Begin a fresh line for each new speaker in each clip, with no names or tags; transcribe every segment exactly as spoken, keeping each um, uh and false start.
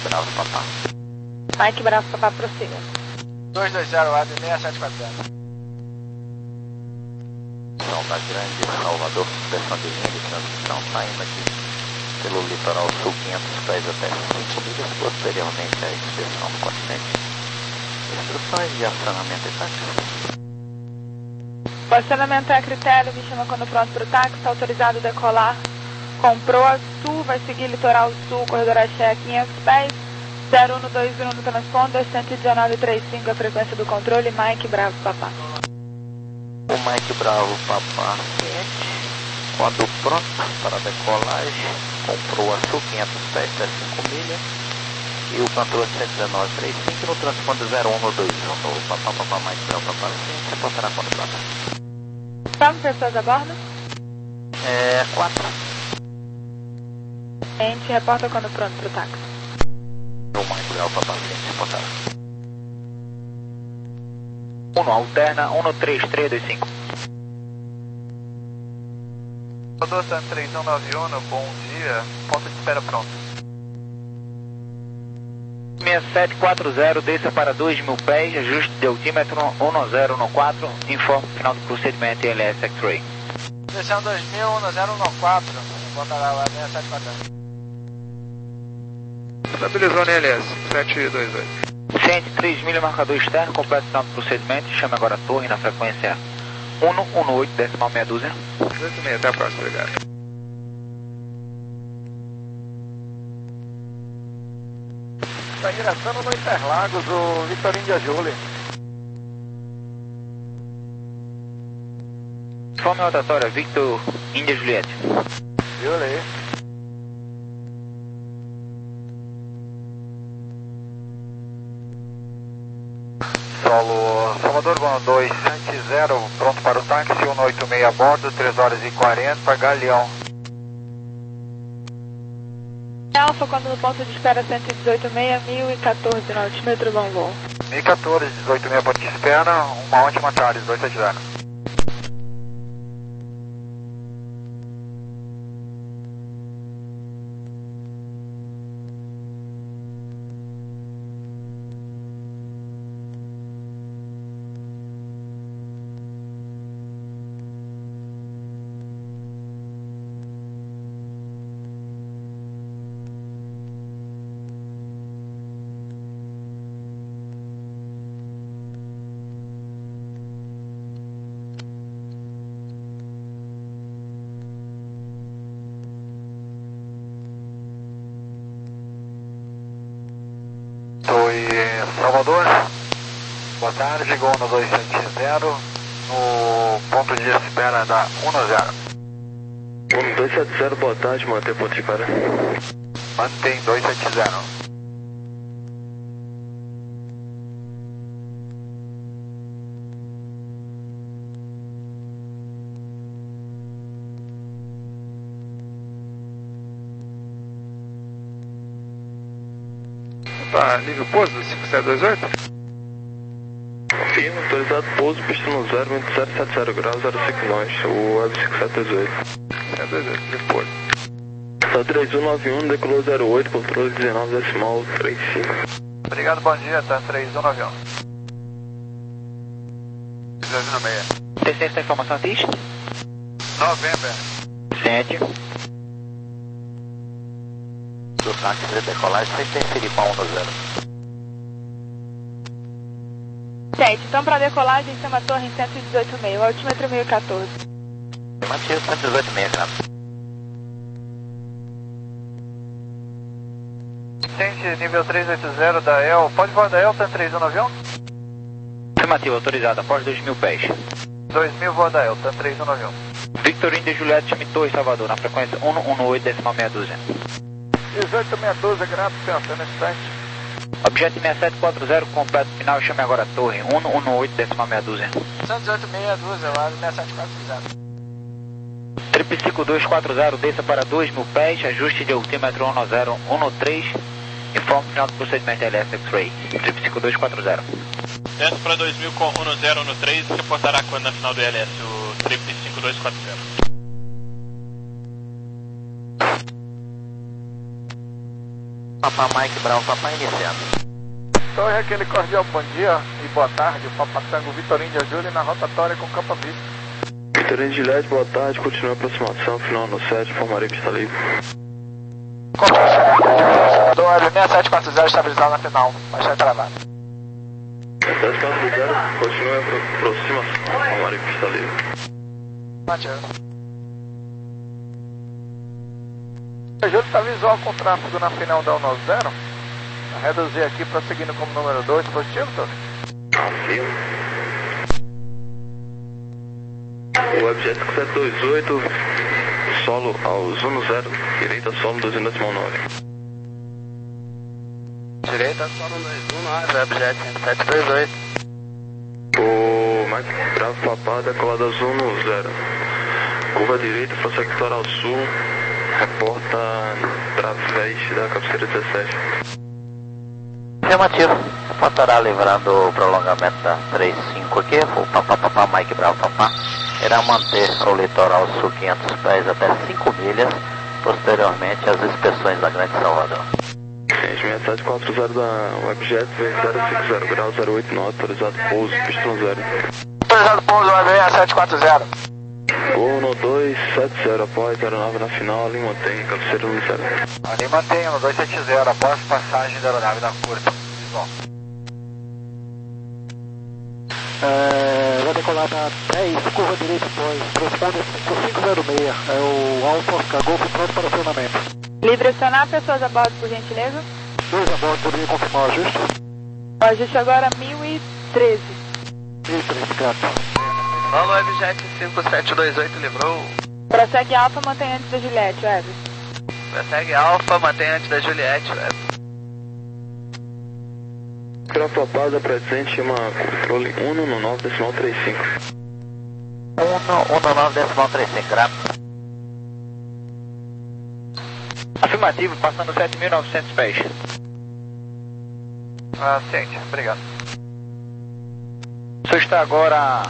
Bravo Papá.
Mike Bravo Papá, prossiga.
dois dois zero, A D seis sete quatro zero.
São da Grande Salvador, suspensão de linha de transmissão, saindo aqui pelo litoral sul quinhentos pés até cinco milhas, posteriormente à inspeção do continente. Instruções de acionamento e táxi.
O acionamento é a critério, me chama quando pronto para o táxi, está autorizado a decolar com proa sul, vai seguir litoral sul, corredor Axé quinhentos pés, zero um dois um no transponder, cento e dezenove vírgula trinta e cinco a frequência do controle, Mike Bravo Papá.
O Mike Bravo Papá ciente, quando pronto para decolagem, com proa sul quinhentos pés até cinco milhas, e o controle cento e dezenove vírgula trinta e cinco no transponder zero um dois um, no Papá Papá Mike Bravo Papá ciente, reportará quando pronto.
Quantas pessoas a bordo?
É, quatro.
A gente reporta quando pronto para o táxi.
O Mike Bravo Papá ciente, reportará. um alterna, um três três dois cinco.
Salvador Tan três um nove um, bom dia, ponto de espera pronto.
seis sete quatro zero, desça para dois mil pés, ajuste de altímetro um zero um quatro, informe final do procedimento I L S X-Ray.
Descendo dois mil, um zero um quatro, botará o A D seis sete quatro zero.
Estabilizou na L S, sete dois oito.
Ciente três milhas, marcador externo, completo final do procedimento, chame agora a torre na frequência um um oito, decimal meia dúzia.
dezoito e meia, até a próxima, obrigado.
Está ingressando no Interlagos, o Vitorino de Ajule.
Informe rotatória, Victor Índia Juliette.
Jule. Solo Salvador Bom dois sete zero, pronto para o táxi, um oito seis a bordo, três horas e quarenta, Galeão.
Alfa, quando no ponto de espera cento e dezoito vírgula seis, mil e quatorze no altímetro, bom voo.
mil e quatorze, dezoito seis ponto de espera, uma ótima Charles, dois sete zero. Estou em Salvador, boa tarde, Gol no dois sete zero, no ponto de espera da um zero.
Um dois sete zero, boa tarde, mantém ponto de espera.
Mantém dois sete zero.
Tá, nível pouso, cinco sete dois oito?
Firme, autorizado pouso, pista no zero, vento zero sete zero graus, zero cinco nós, o web cinco sete dois oito.
cinco sete dois oito, nível pouso.
Tá três um nove um, decolou zero oito, controle dezenove decimal trinta e cinco.
Obrigado, bom dia, tá três um nove um. dois um seis.
Tem ciência da informação artística?
Novembro.
Ciente.
Do táxi de decolagem, sem interferir com a um zero.
Gente, então para decolagem, chama a torre em cento e dezoito vírgula seis, o altímetro mil e quatorze.
Mantive cento e dezoito vírgula seis, grave.
Ciente, nível trezentos e oitenta da E L, pode voar da E L, tá três um nove um?
Afirmativa, autorizada, após dois mil pés.
dois mil voa da E L, tá três um nove um.
Victor Índia Juliette, chame Torre Salvador, na frequência um um oito, decimal meia dúzia.
dezoito seis doze, grato, pensando nesse instante.
Objeto seis sete quatro zero, completo final, chame agora a torre, um um oito, decimal meia dúzia.
cento e dezoito meia dúzia, lá seis sete quatro zero.
Trip cinco dois quatro zero, desça para dois mil pés, ajuste de altímetro um zero um três, informe final do procedimento L S X-Ray. Trip cinco dois quatro zero.
Desce para dois mil com um zero um três, reportará quando na final do L S, o Trip cinco dois quatro zero.
Papá Mike Bravo, papai iniciando.
Torre, aquele cordial bom dia e boa tarde. O Papa Tango Vitorinho de Ajulho na rotatória com Campa Vista.
Vitorinho de Gillette, boa tarde. Continua a aproximação, final no sete, informarei que está livre.
Torre, sessenta e sete quatro zero estabilizado na final, mas vai travado.
sessenta e sete quatro zero, continua a aproximação, informarei que está livre.
Adiante. O Júlio está visual com tráfego na final da cento e noventa. Vou reduzir aqui prosseguindo como número dois, positivo, Tony?
Afirmo. O Webjet cinco sete dois oito, solo aos dez, direita solo doze decimal nove.
Direita, solo dois um nove, Webjet cinco sete dois oito.
O Mike Bravo Papá, decolado aos dez. Curva direita, força litoral sul, reporta través da cabeceira dezessete.
Afirmativo. Faltará livrando o prolongamento da trinta e cinco aqui, o Papá Papá Mike Bravo Papá. Irá manter o litoral sul quinhentos pés até cinco milhas, posteriormente as inspeções da Grande Salvador.
sessenta e sete quatro zero da Webjet, V zero cinco zero grau, zero oito nove, autorizado pouso, pistão zero.
Autorizado pouso, Web sessenta e sete quatro zero.
Gol no dois sete zero, após zero nove na final, ali mantém, cabeceira no zero.
Ali mantém no dois sete zero, após passagem da aeronave na curva. Visual.
É, vai decolar na dez, curva direita após, corresponde cinco cinco zero seis, é o Alfa Oscar Golf pronto para acionamento.
Livre acionar, pessoas a bordo, por gentileza.
Dois a bordo, poderia confirmar o ajuste?
O ajuste agora mil e treze.
mil e treze, grato.
Paulo Webjet cinco sete dois oito livrou.
Prossegue Alfa, mantém antes da Juliette, Web.
Prossegue Alfa, mantém antes da Juliette, Web.
Grafo Papada presente, chama controle um no nove decimal trinta e cinco.
um no nove decimal trinta e cinco, grave.
Afirmativo, passando sete mil e novecentos pés.
Ah, ciente, obrigado.
O senhor está agora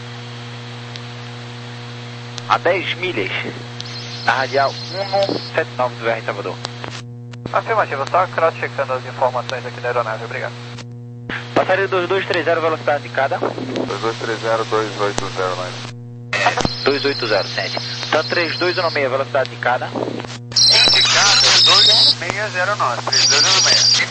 a dez milhas na radial um sete nove do R Salvador.
Afirmativo, só cross-checando as informações aqui da aeronave, obrigado.
Passaria dois dois três zero, velocidade de cada.
dois dois três zero, dois oito zero nove.
dois oito zero, sente. Então três dois um seis, velocidade de cada.
Indicado dois seis zero nove, três dois um seis.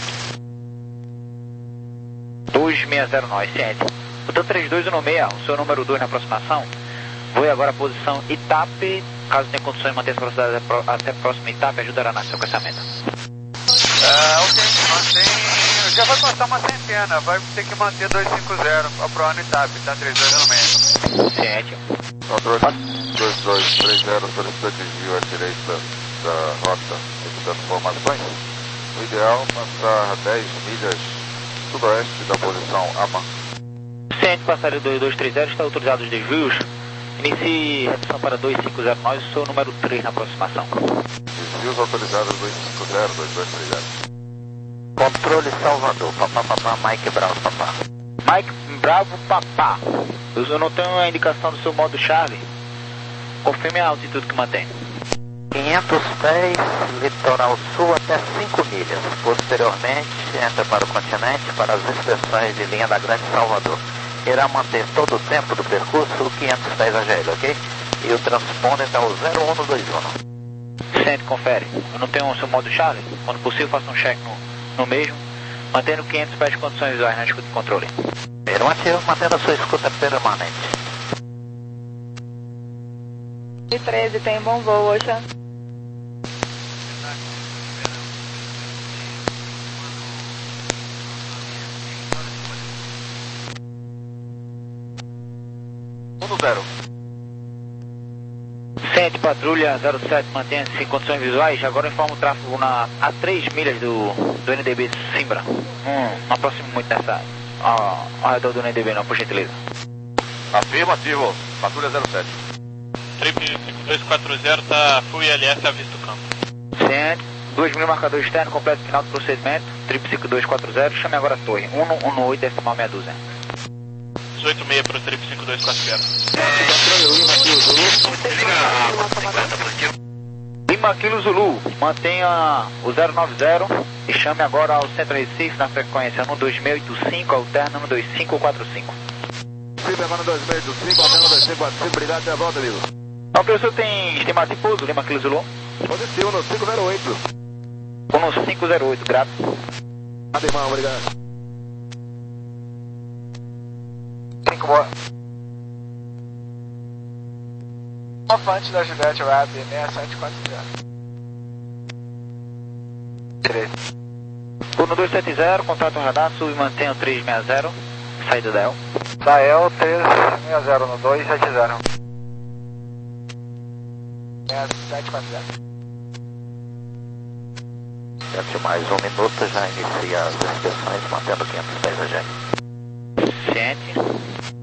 dois seis zero nove, sente. Então três dois um seis, o seu número dois na aproximação. Voe agora a posição Itape. Caso tenha condições de manter essa velocidade até a próxima Itape, ajudará no seu crescimento.
Ah, ok, mantém. Já vai passar uma centena, vai ter que manter dois cinco zero, aprovando Itape, tá? três dois um seis.
Ciente.
Controle dois dois três zero, solicita desvio à direita da rota, evitando informações. O ideal é passar dez milhas sudoeste da posição AMA.
Ciente, passaria dois dois três zero, está autorizado os desvios. Inicie redução para dois cinco zero nove, sou número três na aproximação.
Desvios autorizados dois cinco zero, dois dois três zero.
Controle Salvador, Papá Papá Mike Bravo Papá.
Mike Bravo Papá. Eu não tenho a indicação do seu modo Charlie. Confirme a altitude que mantém.
quinhentos pés, litoral sul até cinco milhas. Posteriormente, entra para o continente para as inspeções de linha da Grande Salvador. Irá manter todo o tempo do percurso quinhentos pés a G L, ok? E o transponder é o zero um dois um.
Sente, confere. Eu não tenho o seu modo Charlie. Quando possível, faça um check no, no mesmo. Mantendo quinhentos pés de condições visuais na escuta de controle.
Afirmativo, mantendo a sua escuta permanente.
E treze, tem bom voo, Ocean.
um zero.
Sente, patrulha zero sete, mantenha-se em condições visuais. Agora informa o tráfego na, a três milhas do, do N D B Simbra. Hum, não aproximo muito dessa, ao, ao redor do N D B não, por gentileza.
Afirmativo, patrulha zero sete.
Trip cinco dois quatro zero, tá full I L S, avista o campo.
Sente, dois mil marcador externo, completo final do procedimento. Trip cinco dois quatro zero, chame agora a torre. um um oito decimal meia dúzia.
dezoito seis para o Trip cinco dois quatro zero.
Lima Kilo Zulu, mantenha o zero nove zero E chame agora ao Centro Recife na frequência um dois seis oito cinco, alterna um dois cinco quatro cinco.
Recife agora no dois seis oito cinco, alterna um dois cinco quatro cinco, obrigado, até a volta, amigo.
Ok, o senhor tem estimado de pouso, Lima Kilo Zulu?
Positivo no cinco zero oito.
um cinco zero oito, grato.
Nada, irmão, obrigado.
cinco, boa. Alfante da Juliette Web seis sete quatro zero. Direito.
Turno dois sete zero, contato radar, sub mantenha o três seis zero, saída da E L.
Da E L três seis zero no dois sete zero. seis sete quatro zero.
Sete mais um minuto, já inicia as inspeções, mantendo quinhentos pés a gente.
Ciente.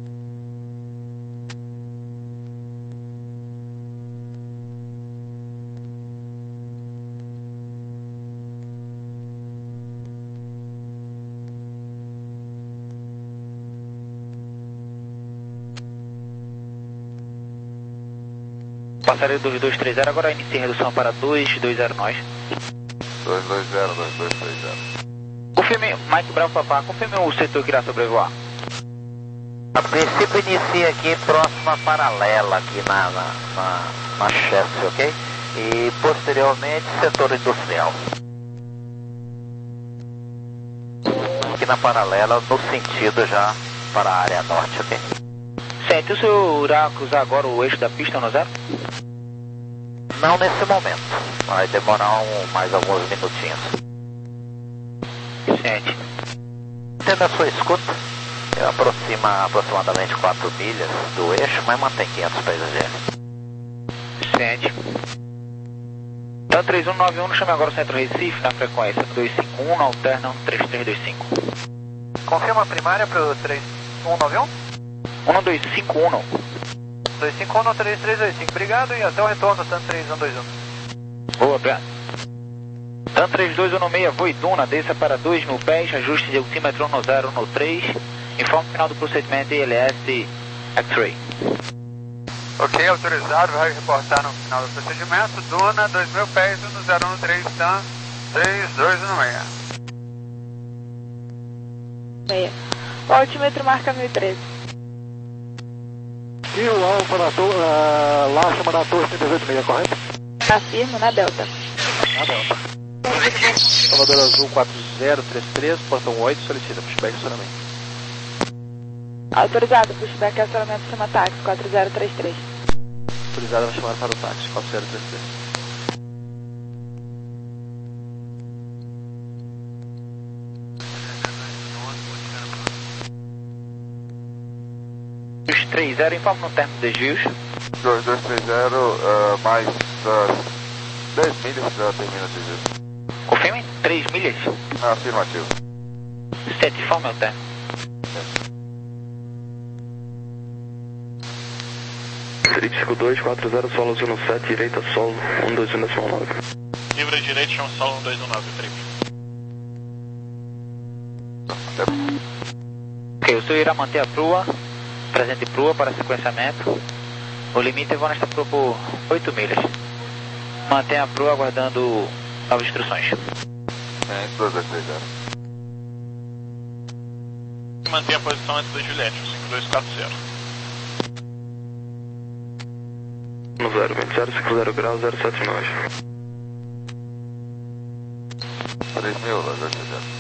Passaria dois dois três zero, agora inicia a redução para dois dois zero nós.
dois dois zero, dois dois três zero.
Confirme, Mike Bravo Papá, confirme o setor que irá sobrevoar.
A princípio inicia aqui próxima paralela aqui na, na, na, na chassi, ok? E posteriormente setor industrial. Aqui na paralela no sentido já para a área norte, ok?
Certo, o senhor irá cruzar agora o eixo da pista no zero?
Não nesse momento, vai demorar um, mais alguns minutinhos.
Certo.
Tendo a sua escuta, eu aproximo aproximadamente quatro milhas do eixo, mas mantém quinhentos pés a gente.
Certo. Então três um nove um, chame agora o Centro Recife na frequência dois cinco um, alterna um três três dois cinco.
Confirma a primária para o três um nove um?
um dois cinco um.
dois cinco um três três dois cinco, obrigado e até o retorno, tanto três um dois um.
Boa, obrigado. Tanto três dois um seis, Voi Duna, desça para dois mil pés, ajuste de altímetro um zero um três, informe final do procedimento I L S X-Ray.
Ok, autorizado, vai reportar no final do procedimento, Duna, dois mil pés, um zero um três, Tan, três dois um seis.
Meia. O altímetro marca mil e treze.
E o Alfa na torre, uh, lá chama na torre cento e dezoito seis, correto?
Afirmo na Delta.
Na Delta.
Salvador Azul quatro zero três três, portão oito, solicita pushback e acionamento.
Autorizado, pushback e acionamento chama táxi quatro zero três três.
Autorizado, vai chamar para o táxi quatro zero três três.
dois três zero, informe no termo de desvios.
dois dois três zero, uh, mais uh, dez milhas já termina o desvio.
Confirme, três milhas.
Afirmativo.
sete, informe o termo.
Trip cinco dois quatro zero, solo zero sete, direita solo um dois um nove.
Livre direito, chão solo um dois um nove, trip.
Ok, o senhor irá manter a prua, presente prua para sequenciamento. O limite é vou nesta prua por oito milhas. Mantenha a prua aguardando novas instruções.
É, dois dois três zero.
Mantenha a posição antes da Juliette, cinco dois quatro zero.
um zero vinte zero cinco zero graus zero sete nove.
três mil, dois dois três zero.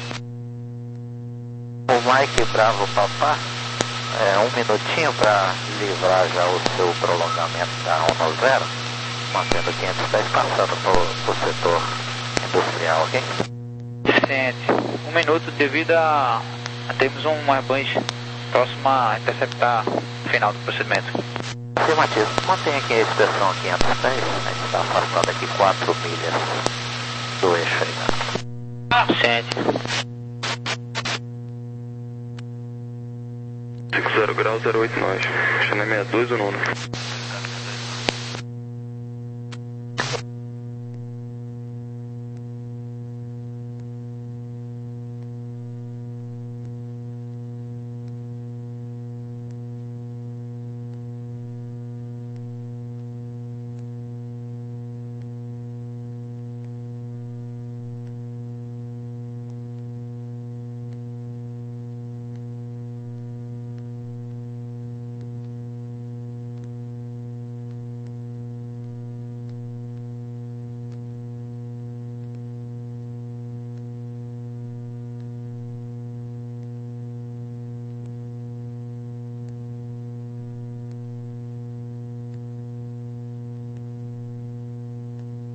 O Mike Bravo Papá, é, um minutinho para livrar já o seu prolongamento da um zero, mantendo quinhentos pés, passando para o setor industrial, ok?
Sente, um minuto devido a, a termos um Airbus próximo a interceptar o final do procedimento.
Afirmativo, mantenha aqui a expressão a quinhentos pés, a gente está afastando aqui quatro milhas do eixo aí, né?
Sente.
cinco zero graus zero oito nove. Channel sessenta e dois o nono.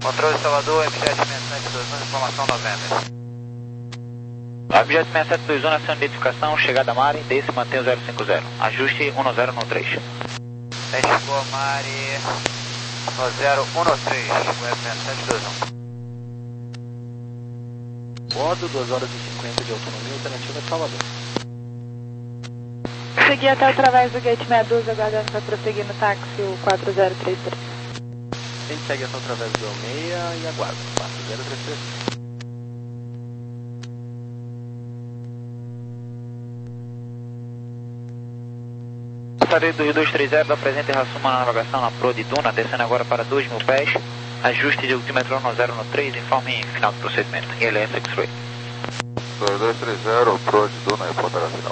Controle Salvador, M J seis sete dois um, informação noventa.
Objeto seis sete dois um, ação de identificação, chegada a Mari, desce, mantém o zero cinco zero. Ajuste um zero um três.
Chegou a Mari no zero um três, web seis sete dois um.
Bordo, duas horas e cinquenta de autonomia, alternativa de Salvador.
Segui até através do gate sessenta e dois, aguardando para prosseguir no táxi o quatro zero três três.
A gente segue até através do seis e aguarda. quatro zero três três.
Passageiro do Rio dois três zero, apresenta e reassuma na navegação na Pro de Duna, descendo agora para dois mil pés. Ajuste de altímetro um zero um três, informe em final do procedimento. I L S X-Ray.
dois dois três zero, Pro de Duna, reportará final.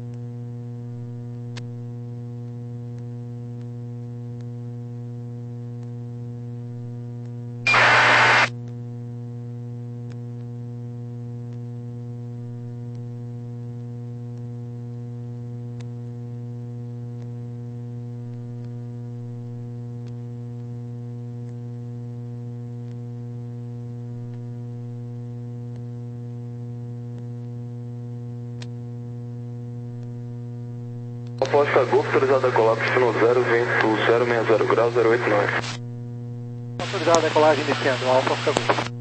Aposta Golf, autorizada a colar, no zero, vento zero seis zero graus, zero oito nove.
Autorizada a decolagem iniciando, Alfa Oscar Golf.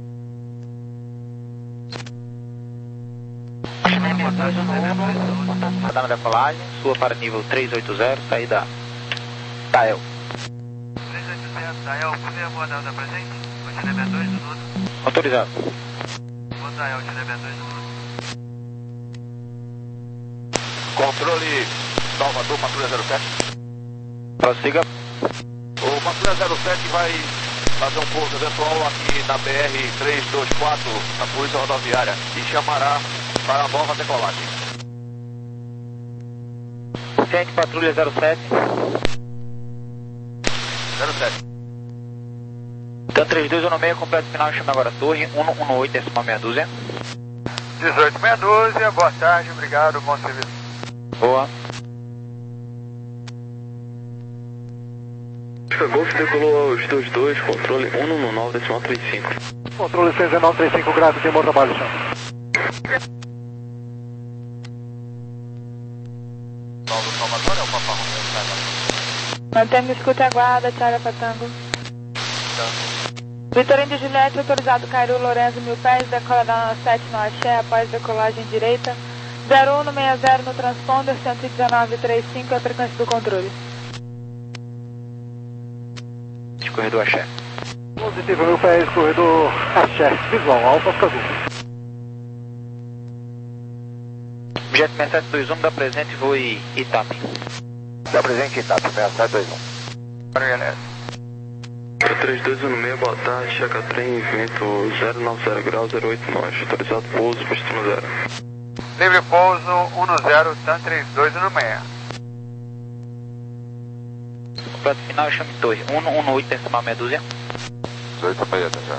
Está na decolagem, sua para nível três oito zero, saída Tael.
três oito zero, Tael, poder abordar da presente? O T D B dois do Nuno.
Autorizado.
O Tael, T D B dois do Nuno.
Controle Salvador, Patrulha zero sete.
Prossiga.
O Patrulha zero sete vai fazer um pouso eventual aqui na B R trezentos e vinte e quatro, na Polícia Rodoviária, e chamará para a nova decolagem.
Ciente, Patrulha zero sete.
zero sete.
Então três dois um seis, completo final, chama agora a torre, um um oito, décima meia dúzia.
dezoito meia dúzia, boa tarde, obrigado, bom serviço.
Boa.
Golf decolou aos dois dois, controle um um nove, decimal trinta e cinco.
Controle seis nove três cinco graus, tem bom trabalho, chão.
Salvo Salvador, é o Papa Romeu.
Mantendo escuta e aguarda, Charlie Patango. Vitorino de Juliette, autorizado Cairu Lourenço, mil pés, decola da sete no Axé, após decolagem direita. zero um seis zero no transponder, cento e dezenove trinta e cinco é a frequência do controle.
Corredor Axé.
Positivo, mil pés, corredor Axé, visual, Alfa Oscar Golf.
Objeto seis sete dois um, da presente, voo Itapi.
Da presente Itapi, seis sete dois um.
Para o I L S.
três dois um seis, boa tarde, checa trem, vento zero nove zero graus, zero oito nove. Autorizado pouso, posto zero.
Livre pouso um zero, TAM três dois um seis.
Completo final, chame torre, um um oito, decimal meia dúzia.
dezoito meia, já.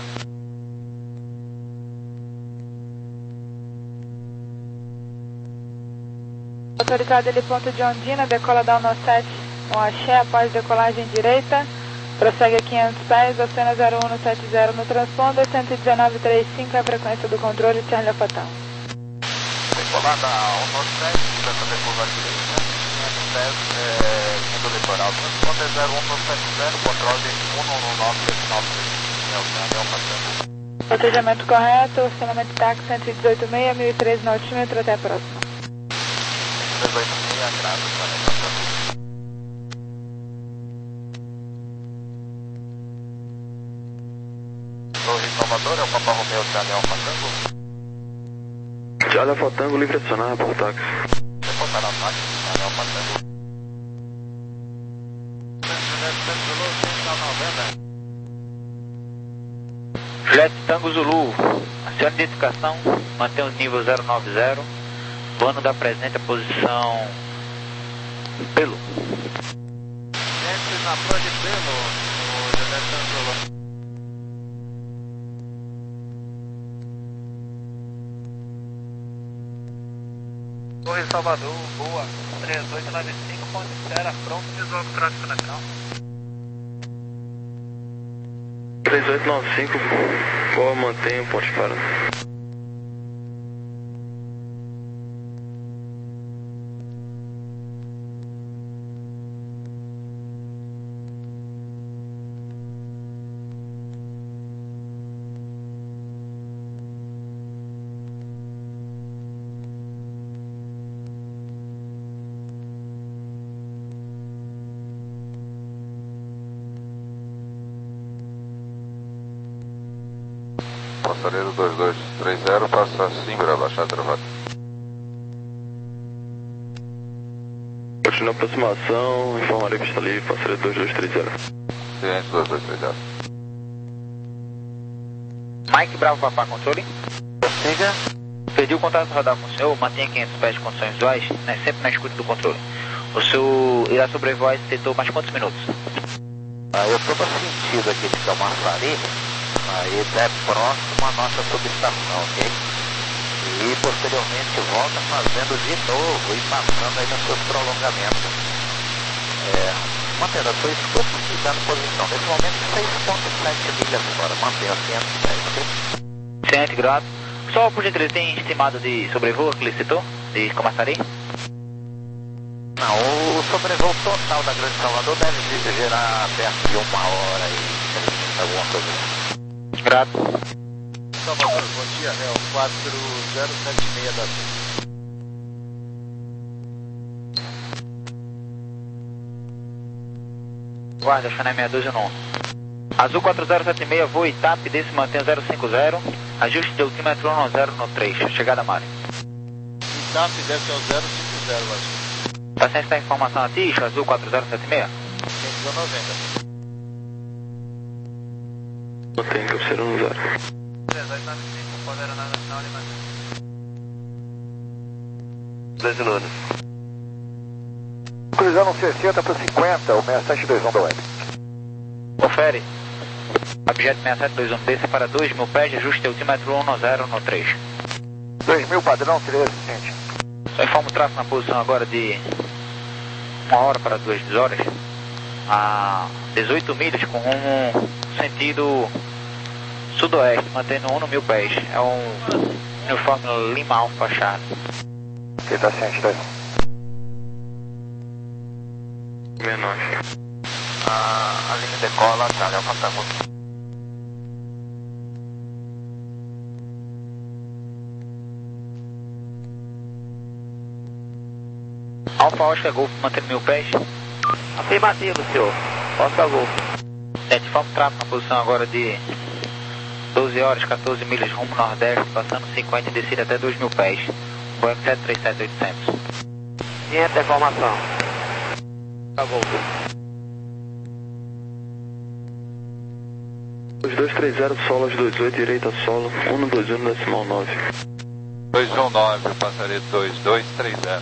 Autorizado ele ponto de Ondina, decola da um sete no Axé, após decolagem direita. Prossegue a quinhentos pés, acena zero um sete zero no transponder, cento e dezenove trinta e cinco é a frequência do controle, Charlie Fatão.
Decolada um sete, tenta decolar direita, quinhentos pés, é, do litoral. Transponder zero um sete zero, controle um um nove, decimal três.
Protejamento correto, orçamento táxi cento e dezoito seis, mil e treze no altímetro, até a próxima.
dezoito seis, grado, para Torre Salvador, é o Papa Romeu, Charlie Alfa Tango.
Charlie Alfa Tango, livre acionar, por táxi.
Reportar a táxi, Charlie Alfa Tango.
Juliette Tango Zulu, acione de identificação, mantém o nível zero nove zero, plano da presente a posição Pelo.
Gente, na Pro de Pelo, o Juliette Tango Zulu.
Torre Salvador, boa, três oito nove cinco, ponto espera, pronto, resolve o tráfego nacional.
três oito nove cinco, boa, mantenha o ponto de parada.
Passaredo dois dois três zero, passa Simbra, baixada travada.
Continua a aproximação, informarei pista livre, passaredo dois dois três zero.
Ciente dois dois três zero.
Mike Bravo Papá, controle. Prossiga. Perdi o contato radar com o senhor, mantenha quinhentos pés de condições visuais, né, sempre na escuta do controle. O senhor irá sobrevoar esse setor mais quantos minutos?
Ah, eu estou no sentido aqui de Camaçari. Aí é próximo à nossa subestação, ok? E posteriormente volta fazendo de novo e passando aí nos seus prolongamentos. É, mantendo a sua escuta e dando posição. Nesse momento seis ponto sete milhas fora, mantenha quinhentos pés, ok?
Ciente, grato. Só por gentileza, tem estimado de sobrevoo que ele citou? De Camaçari?
Não, o sobrevoo total da Grande Salvador deve gerar perto de uma hora e trinta, alguma coisa assim.
Grato.
Salvador, bom dia, é o quatro zero sete seis da Sul.
Guarda, Chanel sessenta e dois um. Azul quatro zero sete seis, voo I T A P, desse mantém zero cinco zero, ajuste de altímetro um zero um três, chegada a Mari.
I T A P desce ao zero cinco zero, Azul.
Tá sem esta informação a ti, Azul quatro zero sete seis?
cento e noventa.
Mantém, cabeceira no zero.
três oito nove cinco, pode aeronave nacional Lima.
dois Luna.
Cruzando sessenta para cinquenta, o sessenta e sete dois um da web.
Confere. Objeto sessenta e sete dois um, desça para dois mil pés, ajuste de altímetro um zero um três.
dois mil padrão, treze, gente.
Só informa o tráfego na posição agora de uma hora para duas horas, a dezoito milhas com rumo sentido sudoeste, mantendo um no mil pés. É um uniforme Lima Alfa Charlie.
Ok, tá ciente, dois.
Menor.
A, a linha decola, tá, é o Fantasma.
Alfa Oscar Golf, mantendo mil pés.
Afirmativo, senhor. Oscar Golf.
Sete, informa o tráfego na posição agora de doze horas, quatorze milhas rumo nordeste, passando cinquenta e descida até dois mil pés. Boeing sete três sete oitocentos.
Ciente, informação.
Oscar Golf.
dois dois três zero, solo aos dois oito, direita solo, um dois um decimal nove.
dois um nove, passaredo dois dois três zero.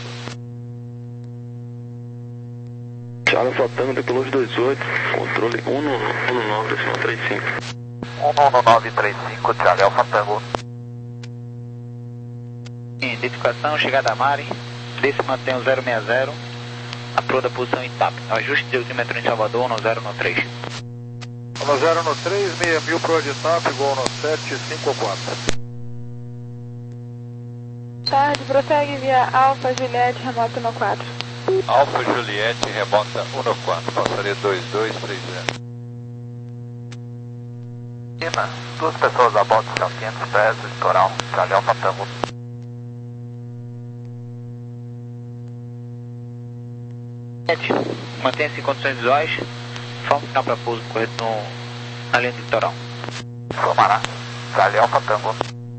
Charlie Flotando, decolou os dois oito, controle um nove decimal trinta e cinco.
um nove três cinco, Charlie, Alfa Tango.
Identificação, chegada a Mari, desse mantém o zero seis zero, a proa da posição em T A P. Ajuste de altímetro em Salvador, um zero um três.
um zero um três, seis mil pro de T A P, igual no sete cinco quatro.
Tarde, prossegue via Alfa Juliette, remoto no quatro.
Alfa Juliette, remota um no quatro, passaredo dois dois três zero.
China, duas pessoas a bordo são quinhentos pés, litoral, Charlie Alfa Tango.
Mantenha-se em condições visuais, forma final para pouso correto no, na linha do litoral.
Informará, Charlie Alfa Tango.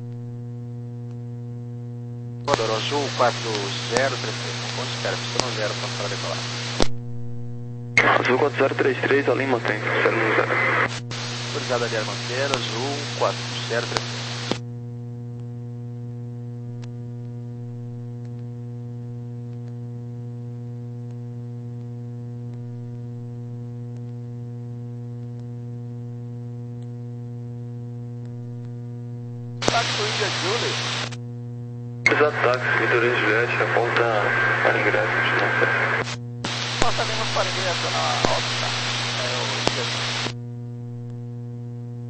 Salvador, Azul quatro zero três três, ponto espera, pista no zero para decolar.
Azul quatro zero três três, a linha mantém, zero no zero.
Autorizado ali Armanteiro, Azul quatro zero três três. Táxi Índia Julie.
Exato, táxi, Vitorino Juliette, reporta para ingresso, não sei.
Nós também vamos para ingresso na óptica. É o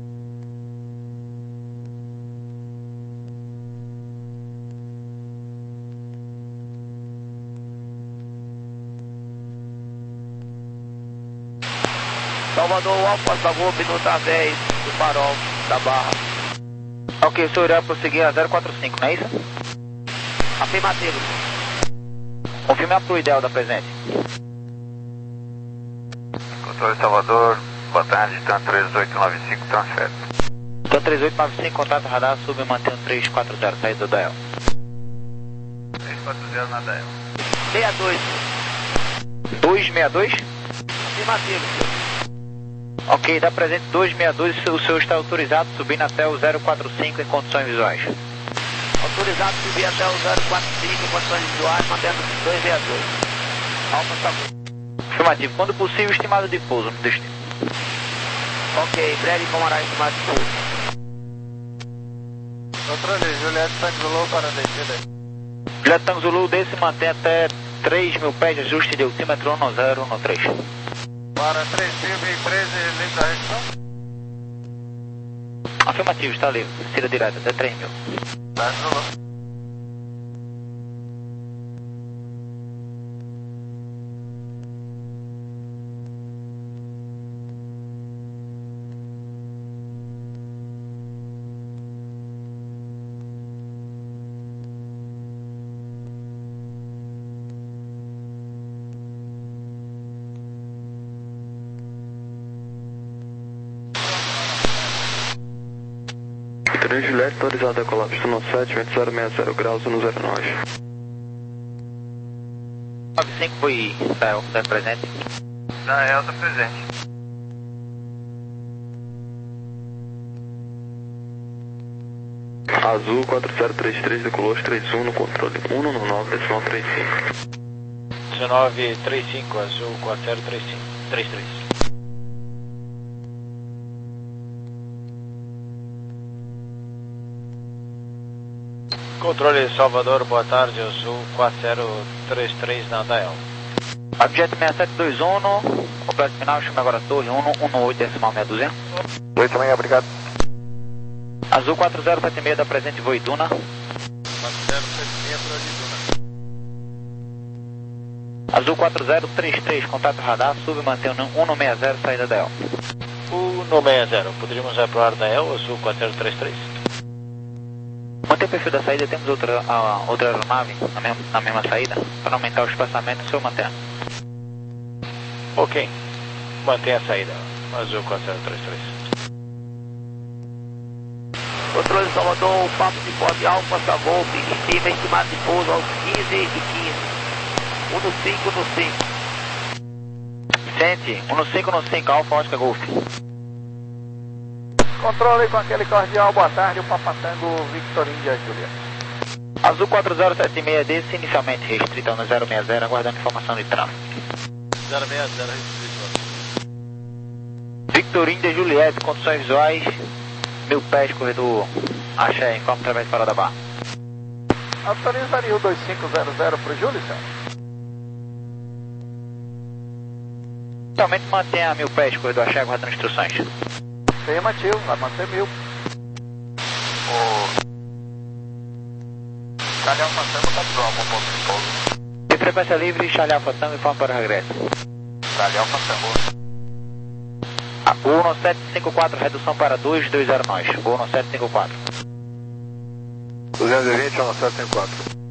Salvador, Alfa Golf no través do farol da Barra.
Ok, o senhor irá prosseguir a zero quatro cinco, não é isso?
Afirmativo.
Confirme para o ideal da presente.
Controle Salvador, boa tarde, TAM três oito nove cinco, transfere.
TAM três oito nove cinco, contato radar, sub e mantém três quatro zero, saída do Dael.
três quatro zero na Dael.
sessenta e dois.
dois seis dois?
Afirmativo, senhor.
Ok, da presente dois seis dois, o senhor está autorizado subindo até o zero quatro cinco em condições visuais.
Autorizado subir até o zero quatro cinco em condições visuais, mantendo dois seis dois. Alfa Golf.
Afirmativo, quando possível, estimado de pouso no destino.
Ok, breve informará estimado de pouso.
Controle, Juliette Tango Zulu para descida.
Juliette Tango Zulu, desce e mantém até três mil pés de ajuste de altímetro um zero um três.
Para três mil e treze, livre da região.
Afirmativo, está livre. Tira direto até três mil.
Tá, Zulu.
três Juliette, autorizado a decolar pista no sete, vento zero seis zero graus, no zero nove.
nove cinco foi Dael, está presente.
Dael está presente.
Azul quatro zero três três, decolou três um no controle um no nove, decimal trinta e cinco.
dezenove trinta e cinco, Azul quatro zero três cinco, trinta e três. Controle Salvador, boa tarde, Azul quatro zero três três na Dael.
Objeto seis sete dois um, completo final, chama agora torre um um oito, decimal seis duzentos.
oito meia, obrigado.
Azul quatro zero sete seis da presente, voo Iduna.
quatro zero sete seis para Iduna.
Azul quatro zero três três, contato radar, sub mantém um um seis zero, saída Dael.
um seis zero, poderíamos aprovar Dael, Azul quatro zero três três.
Mantém o perfil da saída, temos outra, a, outra aeronave na mesma, na mesma saída, para aumentar o espaçamento, o senhor mantém.
Ok, mantém a saída, Azul quatro zero três três.
Controle Salvador, papo de pode Alfa Golf, estima estimado de pouso aos quinze e quinze. um no cinco no cinco.
Sente, um no cinco no cinco, Alfa Oscar Golf.
Controle com aquele cordial, boa tarde, o Papatango Victor India Julia.
Azul quatro zero sete seis, desse inicialmente restrito no zero seis zero, aguardando informação de tráfego.
zero seis zero restrito.
Victor India Juliette, condições visuais, mil pés, corredor Axé, informe através de Fora da Barra.
Autorizaria o dois cinco zero zero para o Júlio, senhor?
Inicialmente mantenha mil pés, corredor Axé, aguardando instruções.
Afirmativo, vai manter mil. O Charlie Alfa Tango está pronto, um ponto de pouso.
De frequência livre, Charlie Alfa Tango, informe para o regresso.
Charlie Alfa Tango.
Ah, o um sete cinco quatro, redução para dois dois zero nós. O um sete cinco quatro.
duzentos e vinte, um sete cinco quatro.